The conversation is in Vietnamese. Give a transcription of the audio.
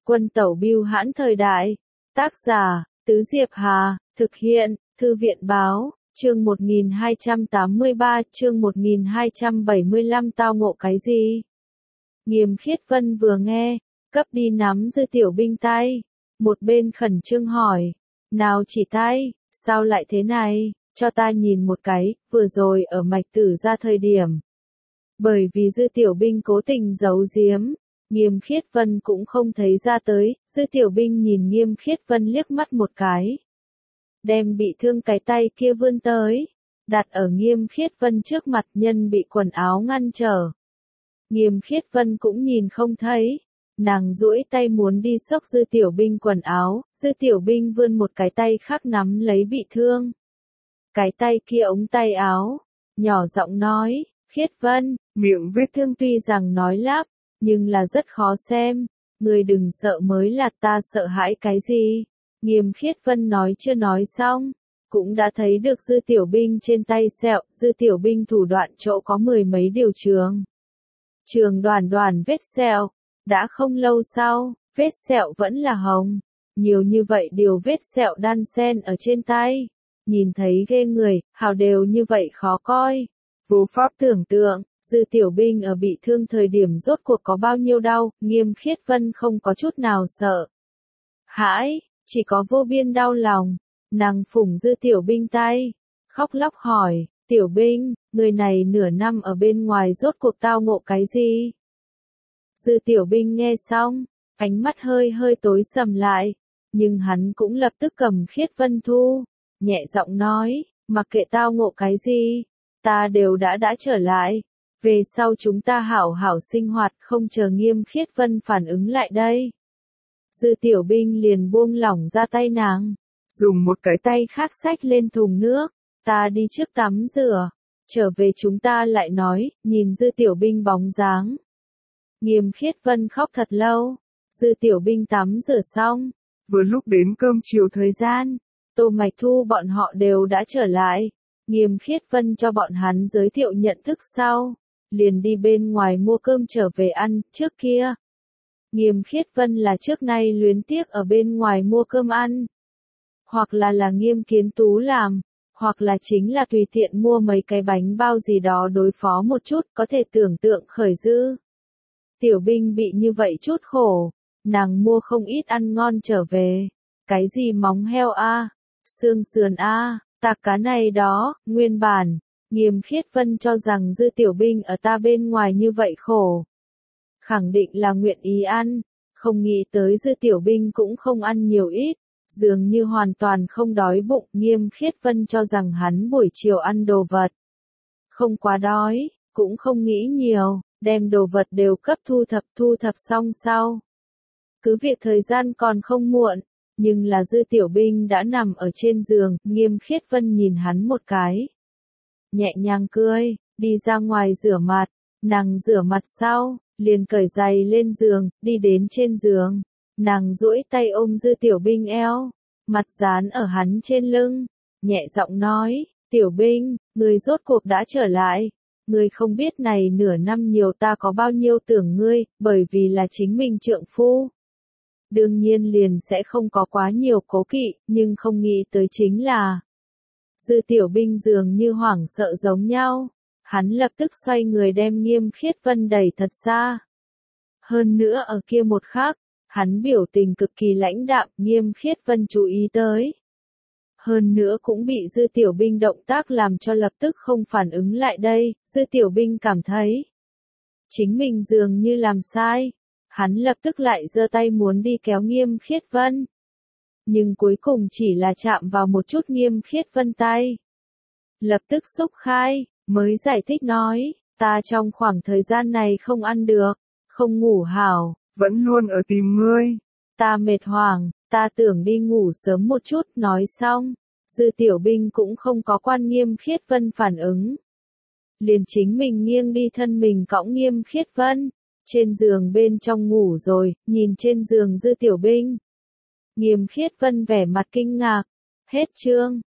Quân tẩu bưu hãn thời đại. Tác giả, Tứ Diệp Hà, thực hiện, Thư viện báo, chương 1283, chương 1275 tao ngộ cái gì? Nghiêm Khiết Vân vừa nghe, cấp đi nắm Dư Tiểu Binh tay, một bên khẩn trương hỏi, nào chỉ tay, sao lại thế này, cho ta nhìn một cái, vừa rồi ở Mạch Tử ra thời điểm. Bởi vì Dư Tiểu Binh cố tình giấu giếm, Nghiêm Khiết Vân cũng không thấy ra tới, Dư Tiểu Binh nhìn Nghiêm Khiết Vân liếc mắt một cái. Đem bị thương cái tay kia vươn tới, đặt ở Nghiêm Khiết Vân trước mặt, nhân bị quần áo ngăn trở. Nghiêm Khiết Vân cũng nhìn không thấy, nàng duỗi tay muốn đi xốc Dư Tiểu Binh quần áo, Dư Tiểu Binh vươn một cái tay khác nắm lấy bị thương. Cái tay kia ống tay áo, nhỏ giọng nói, Khiết Vân, miệng vết thương tuy rằng nói lắp, nhưng là rất khó xem, người đừng sợ mới là, ta sợ hãi cái gì? Nghiêm Khiết Vân nói chưa nói xong, cũng đã thấy được Dư Tiểu Binh trên tay sẹo, Dư Tiểu Binh thủ đoạn chỗ có mười mấy điều trường. Trường đoàn đoàn vết sẹo, đã không lâu sau, vết sẹo vẫn là hồng, nhiều như vậy điều vết sẹo đan xen ở trên tay, nhìn thấy ghê người, hào đều như vậy khó coi. Vô pháp tưởng tượng, Dư Tiểu Binh ở bị thương thời điểm rốt cuộc có bao nhiêu đau, Nghiêm Khiết Vân không có chút nào sợ hãi, chỉ có vô biên đau lòng. Nàng phủng Dư Tiểu Binh tay, khóc lóc hỏi, Tiểu Binh, người này nửa năm ở bên ngoài rốt cuộc tao ngộ cái gì? Dư Tiểu Binh nghe xong, ánh mắt hơi hơi tối sầm lại, nhưng hắn cũng lập tức cầm Khiết Vân thu, nhẹ giọng nói, mặc kệ tao ngộ cái gì, ta đều đã trở lại, về sau chúng ta hảo hảo sinh hoạt, không chờ Nghiêm Khiết Vân phản ứng lại đây. Dư Tiểu Binh liền buông lỏng ra tay nàng, dùng một cái tay khác xách lên thùng nước, ta đi trước tắm rửa, trở về chúng ta lại nói, nhìn Dư Tiểu Binh bóng dáng. Nghiêm Khiết Vân khóc thật lâu, Dư Tiểu Binh tắm rửa xong, vừa lúc đến cơm chiều thời gian, Tô Mạch Thu bọn họ đều đã trở lại, Nghiêm Khiết Vân cho bọn hắn giới thiệu nhận thức sau, liền đi bên ngoài mua cơm trở về ăn, trước kia. Nghiêm Khiết Vân là trước nay luyến tiếc ở bên ngoài mua cơm ăn. Hoặc là Nghiêm Kiến Tú làm, hoặc là chính là tùy tiện mua mấy cái bánh bao gì đó đối phó một chút, có thể tưởng tượng khởi dư. Tiểu Binh bị như vậy chút khổ, nàng mua không ít ăn ngon trở về. Cái gì móng heo a, xương sườn a, tạc cá này đó, nguyên bản, Nghiêm Khiết Vân cho rằng Dư Tiểu Binh ở ta bên ngoài như vậy khổ. Khẳng định là nguyện ý ăn, không nghĩ tới Dư Tiểu Binh cũng không ăn nhiều ít, dường như hoàn toàn không đói bụng. Nghiêm Khiết Vân cho rằng hắn buổi chiều ăn đồ vật, không quá đói, cũng không nghĩ nhiều, đem đồ vật đều cấp thu thập xong sau. Cứ việc thời gian còn không muộn, nhưng là Dư Tiểu Binh đã nằm ở trên giường, Nghiêm Khiết Vân nhìn hắn một cái. Nhẹ nhàng cười, đi ra ngoài rửa mặt, nàng rửa mặt sau, liền cởi giày lên giường, đi đến trên giường. Nàng duỗi tay ôm Dư Tiểu Binh eo, mặt dán ở hắn trên lưng, nhẹ giọng nói, Tiểu Binh, ngươi rốt cuộc đã trở lại. Ngươi không biết này nửa năm nhiều ta có bao nhiêu tưởng ngươi, bởi vì là chính mình trượng phu. Đương nhiên liền sẽ không có quá nhiều cố kỵ, nhưng không nghĩ tới chính là Dư Tiểu Binh dường như hoảng sợ giống nhau. Hắn lập tức xoay người đem Nghiêm Khiết Vân đẩy thật xa. Hơn nữa ở kia một khắc, hắn biểu tình cực kỳ lãnh đạm, Nghiêm Khiết Vân chú ý tới. Hơn nữa cũng bị Dư Tiểu Binh động tác làm cho lập tức không phản ứng lại đây, Dư Tiểu Binh cảm thấy chính mình dường như làm sai. Hắn lập tức lại giơ tay muốn đi kéo Nghiêm Khiết Vân. Nhưng cuối cùng chỉ là chạm vào một chút Nghiêm Khiết Vân tay. Lập tức xúc khai, mới giải thích nói, ta trong khoảng thời gian này không ăn được, không ngủ hảo, vẫn luôn ở tìm ngươi. Ta mệt hoảng, ta tưởng đi ngủ sớm một chút, nói xong. Dư Tiểu Binh cũng không có quan Nghiêm Khiết Vân phản ứng. Liền chính mình nghiêng đi thân mình cõng Nghiêm Khiết Vân. Trên giường bên trong ngủ rồi, nhìn trên giường Dư Tiểu Binh. Nghiêm Khiết Vân vẻ mặt kinh ngạc. Hết chương.